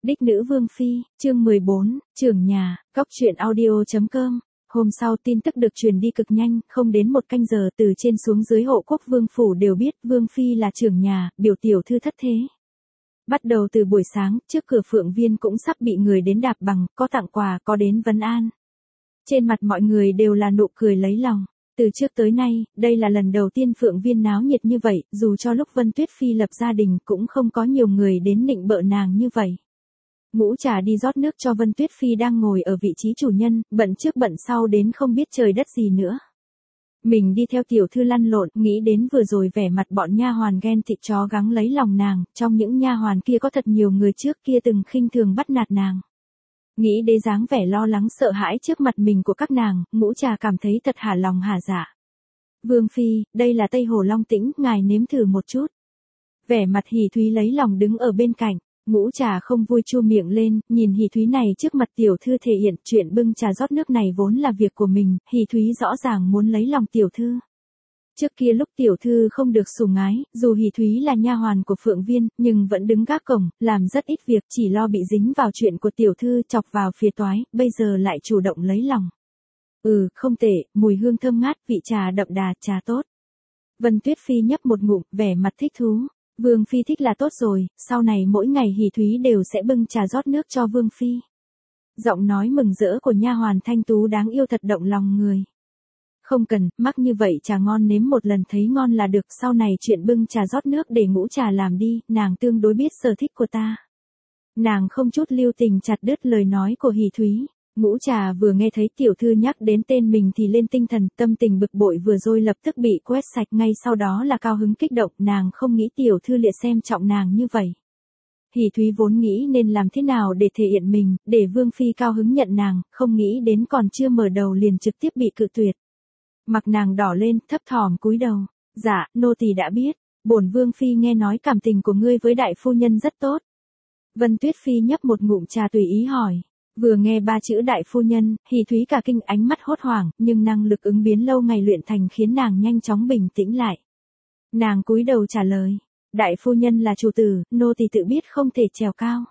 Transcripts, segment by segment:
Đích nữ Vương Phi, chương 14, trưởng nhà, góc truyện audio.com. Hôm sau tin tức được truyền đi cực nhanh, không đến một canh giờ từ trên xuống dưới hộ quốc vương phủ đều biết Vương Phi là trưởng nhà, biểu tiểu thư thất thế. Bắt đầu từ buổi sáng, trước cửa Phượng Viên cũng sắp bị người đến đạp bằng, có tặng quà, có đến vấn an. Trên mặt mọi người đều là nụ cười lấy lòng. Từ trước tới nay, đây là lần đầu tiên Phượng Viên náo nhiệt như vậy, dù cho lúc Vân Tuyết Phi lập gia đình cũng không có nhiều người đến nịnh bợ nàng như vậy. Ngũ Trà đi rót nước cho Vân Tuyết Phi đang ngồi ở vị trí chủ nhân, bận trước bận sau đến không biết trời đất gì nữa. Mình đi theo tiểu thư lăn lộn, nghĩ đến vừa rồi vẻ mặt bọn nha hoàn ghen tị chó gắng lấy lòng nàng, trong những nha hoàn kia có thật nhiều người trước kia từng khinh thường bắt nạt nàng. Nghĩ đến dáng vẻ lo lắng sợ hãi trước mặt mình của các nàng, Ngũ Trà cảm thấy thật hả lòng hả dạ. Vương Phi, đây là Tây Hồ Long Tĩnh, ngài nếm thử một chút. Vẻ mặt Hỉ Thúy lấy lòng đứng ở bên cạnh. Ngũ Trà không vui chu miệng lên, nhìn Hỉ Thúy này trước mặt tiểu thư thể hiện chuyện bưng trà rót nước này vốn là việc của mình, Hỉ Thúy rõ ràng muốn lấy lòng tiểu thư. Trước kia lúc tiểu thư không được sủng ái, dù Hỉ Thúy là nha hoàn của Phượng Viên, nhưng vẫn đứng gác cổng, làm rất ít việc, chỉ lo bị dính vào chuyện của tiểu thư chọc vào phía toái, bây giờ lại chủ động lấy lòng. Không tệ, mùi hương thơm ngát, vị trà đậm đà, trà tốt. Vân Tuyết Phi nhấp một ngụm, vẻ mặt thích thú. Vương Phi thích là tốt rồi, sau này mỗi ngày Hỉ Thúy đều sẽ bưng trà rót nước cho Vương Phi. Giọng nói mừng rỡ của nha hoàn thanh tú đáng yêu thật động lòng người. Không cần, mắc như vậy trà ngon nếm một lần thấy ngon là được, sau này chuyện bưng trà rót nước để Ngũ Trà làm đi, nàng tương đối biết sở thích của ta. Nàng không chút lưu tình chặt đứt lời nói của Hỉ Thúy. Ngũ Trà vừa nghe thấy tiểu thư nhắc đến tên mình thì lên tinh thần, tâm tình bực bội vừa rồi lập tức bị quét sạch, ngay sau đó là cao hứng kích động, nàng không nghĩ tiểu thư liệt xem trọng nàng như vậy. Hỉ Thúy vốn nghĩ nên làm thế nào để thể hiện mình, để Vương Phi cao hứng nhận nàng, không nghĩ đến còn chưa mở đầu liền trực tiếp bị cự tuyệt. Mặt nàng đỏ lên, thấp thỏm cúi đầu. Dạ, nô tỳ đã biết, bổn Vương Phi nghe nói cảm tình của ngươi với đại phu nhân rất tốt. Vân Tuyết Phi nhấp một ngụm trà tùy ý hỏi. Vừa nghe ba chữ đại phu nhân, Hỉ Thúy cả kinh ánh mắt hốt hoảng, nhưng năng lực ứng biến lâu ngày luyện thành khiến nàng nhanh chóng bình tĩnh lại. Nàng cúi đầu trả lời, đại phu nhân là chủ tử, nô tỳ tự biết không thể trèo cao.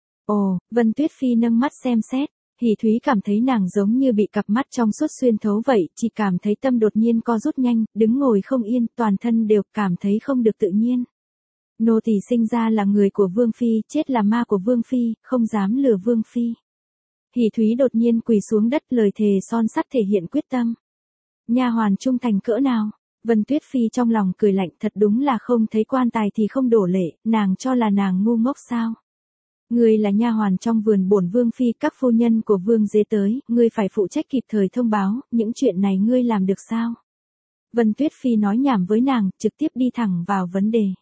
Ồ, Vân Tuyết Phi nâng mắt xem xét, Hỉ Thúy cảm thấy nàng giống như bị cặp mắt trong suốt xuyên thấu vậy, chỉ cảm thấy tâm đột nhiên co rút nhanh, đứng ngồi không yên, toàn thân đều cảm thấy không được tự nhiên. Nô tỳ sinh ra là người của Vương Phi, chết là ma của Vương Phi, không dám lừa Vương Phi. Hỉ Thúy đột nhiên quỳ xuống đất, lời thề son sắt thể hiện quyết tâm. Nha hoàn trung thành cỡ nào? Vân Tuyết Phi trong lòng cười lạnh, thật đúng là không thấy quan tài thì không đổ lệ, nàng cho là nàng ngu ngốc sao? Ngươi là nha hoàn trong vườn bổn Vương Phi, các phu nhân của Vương Dế tới, ngươi phải phụ trách kịp thời thông báo, những chuyện này ngươi làm được sao? Vân Tuyết Phi nói nhảm với nàng, trực tiếp đi thẳng vào vấn đề.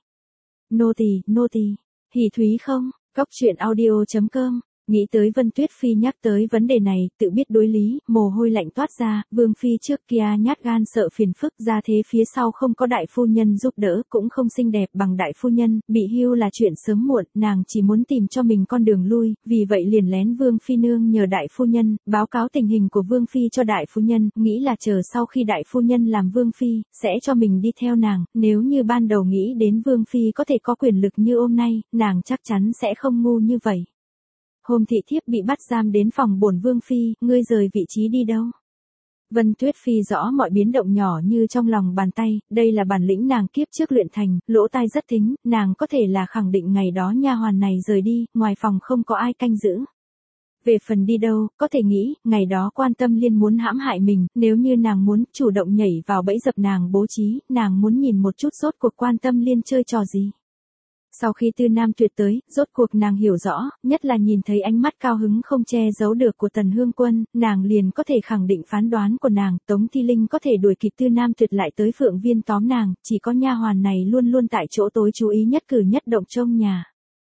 Nô tỳ. Hỉ Thúy không, góc truyện audio.com. Nghĩ tới Vân Tuyết Phi nhắc tới vấn đề này, tự biết đối lý, mồ hôi lạnh toát ra, Vương Phi trước kia nhát gan sợ phiền phức, ra thế phía sau không có đại phu nhân giúp đỡ, cũng không xinh đẹp bằng đại phu nhân, bị hưu là chuyện sớm muộn, nàng chỉ muốn tìm cho mình con đường lui, vì vậy liền lén Vương Phi nương nhờ đại phu nhân, báo cáo tình hình của Vương Phi cho đại phu nhân, nghĩ là chờ sau khi đại phu nhân làm Vương Phi, sẽ cho mình đi theo nàng, nếu như ban đầu nghĩ đến Vương Phi có thể có quyền lực như hôm nay, nàng chắc chắn sẽ không ngu như vậy. Hôm thị thiếp bị bắt giam đến phòng bổn Vương Phi, ngươi rời vị trí đi đâu? Vân Tuyết Phi rõ mọi biến động nhỏ như trong lòng bàn tay, đây là bản lĩnh nàng kiếp trước luyện thành, lỗ tai rất thính, nàng có thể là khẳng định ngày đó nha hoàn này rời đi, ngoài phòng không có ai canh giữ. Về phần đi đâu, có thể nghĩ, ngày đó Quan Tâm Liên muốn hãm hại mình, nếu như nàng muốn chủ động nhảy vào bẫy dập nàng bố trí, nàng muốn nhìn một chút rốt cuộc Quan Tâm Liên chơi trò gì. Sau khi Tư Nam Tuyệt tới, rốt cuộc nàng hiểu rõ, nhất là nhìn thấy ánh mắt cao hứng không che giấu được của Tần Hương Quân, nàng liền có thể khẳng định phán đoán của nàng, Tống Thi Linh có thể đuổi kịp Tư Nam Tuyệt lại tới Phượng Viên tóm nàng, chỉ có nha hoàn này luôn luôn tại chỗ tối chú ý nhất cử nhất động trông nhà.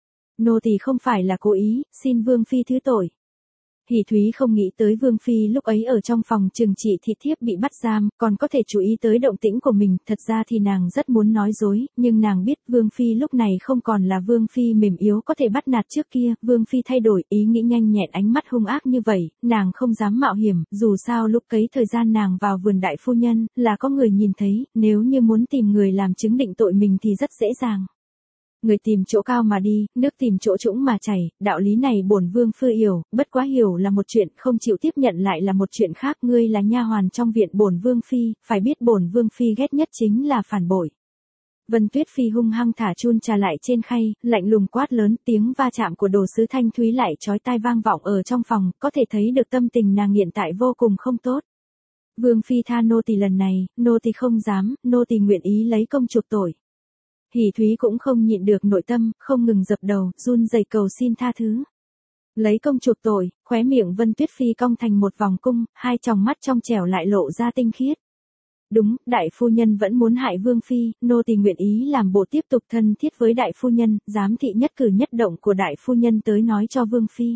Nô tỳ không phải là cố ý, xin Vương Phi thứ tội. Hỉ Thúy không nghĩ tới Vương Phi lúc ấy ở trong phòng trừng trị thị thiếp bị bắt giam, còn có thể chú ý tới động tĩnh của mình, thật ra thì nàng rất muốn nói dối, nhưng nàng biết Vương Phi lúc này không còn là Vương Phi mềm yếu có thể bắt nạt trước kia, Vương Phi thay đổi, ý nghĩ nhanh nhẹn ánh mắt hung ác như vậy, nàng không dám mạo hiểm, dù sao lúc ấy thời gian nàng vào vườn đại phu nhân, là có người nhìn thấy, nếu như muốn tìm người làm chứng định tội mình thì rất dễ dàng. Người tìm chỗ cao mà đi, nước tìm chỗ trũng mà chảy, đạo lý này bổn vương phi hiểu, bất quá hiểu là một chuyện, không chịu tiếp nhận lại là một chuyện khác. Ngươi là nha hoàn trong viện bổn vương phi, phải biết bổn vương phi ghét nhất chính là phản bội. Vân Tuyết Phi hung hăng thả chun trà lại trên khay, lạnh lùng quát lớn, tiếng va chạm của đồ sứ thanh thúy lại chói tai vang vọng ở trong phòng, có thể thấy được tâm tình nàng hiện tại vô cùng không tốt. Vương phi tha nô tỳ lần này, nô tỳ không dám, nô tỳ nguyện ý lấy công chuộc tội. Hỉ Thúy cũng không nhịn được nội tâm, không ngừng dập đầu, run rẩy cầu xin tha thứ. Lấy công chuộc tội, khóe miệng Vân Tuyết Phi cong thành một vòng cung, hai tròng mắt trong trẻo lại lộ ra tinh khiết. Đúng, đại phu nhân vẫn muốn hại Vương phi, nô tỳ nguyện ý làm bộ tiếp tục thân thiết với đại phu nhân, giám thị nhất cử nhất động của đại phu nhân tới nói cho Vương phi.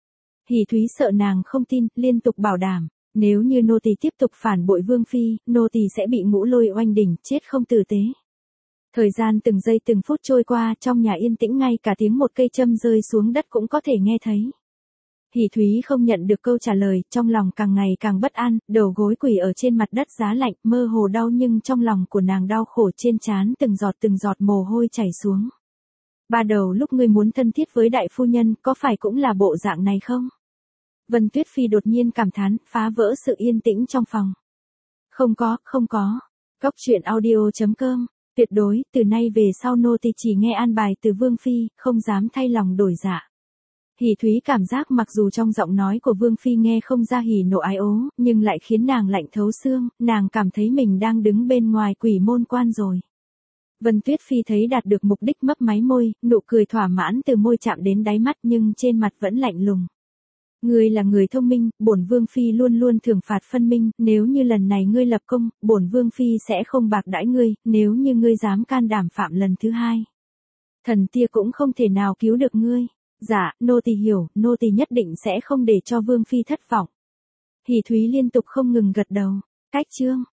Hỉ Thúy sợ nàng không tin, liên tục bảo đảm, nếu như nô tỳ tiếp tục phản bội Vương phi, nô tỳ sẽ bị Ngũ Lôi oanh đỉnh, chết không tử tế. Thời gian từng giây từng phút trôi qua, trong nhà yên tĩnh, ngay cả tiếng một cây châm rơi xuống đất cũng có thể nghe thấy. Hỉ Thúy không nhận được câu trả lời, trong lòng càng ngày càng bất an, đầu gối quỳ ở trên mặt đất giá lạnh, mơ hồ đau nhưng trong lòng của nàng đau khổ, trên trán từng giọt mồ hôi chảy xuống. Ba đầu lúc ngươi muốn thân thiết với đại phu nhân, có phải cũng là bộ dạng này không? Vân Tuyết Phi đột nhiên cảm thán, phá vỡ sự yên tĩnh trong phòng. Không có. Cóc truyện audio.com. Tuyệt đối, từ nay về sau nô tỳ chỉ nghe an bài từ Vương phi, không dám thay lòng đổi dạ. Hỉ Thúy cảm giác mặc dù trong giọng nói của Vương phi nghe không ra hỉ nộ ái ố, nhưng lại khiến nàng lạnh thấu xương, nàng cảm thấy mình đang đứng bên ngoài quỷ môn quan rồi. Vân Tuyết Phi thấy đạt được mục đích, mấp máy môi, nụ cười thỏa mãn từ môi chạm đến đáy mắt nhưng trên mặt vẫn lạnh lùng. Ngươi là người thông minh, bổn Vương phi luôn luôn thưởng phạt phân minh, nếu như lần này ngươi lập công, bổn Vương phi sẽ không bạc đãi ngươi, nếu như ngươi dám can đảm phạm lần thứ hai, thần tia cũng không thể nào cứu được ngươi. Dạ, nô tỳ hiểu, nô tỳ nhất định sẽ không để cho Vương phi thất vọng. Hỉ Thúy liên tục không ngừng gật đầu. Cách chương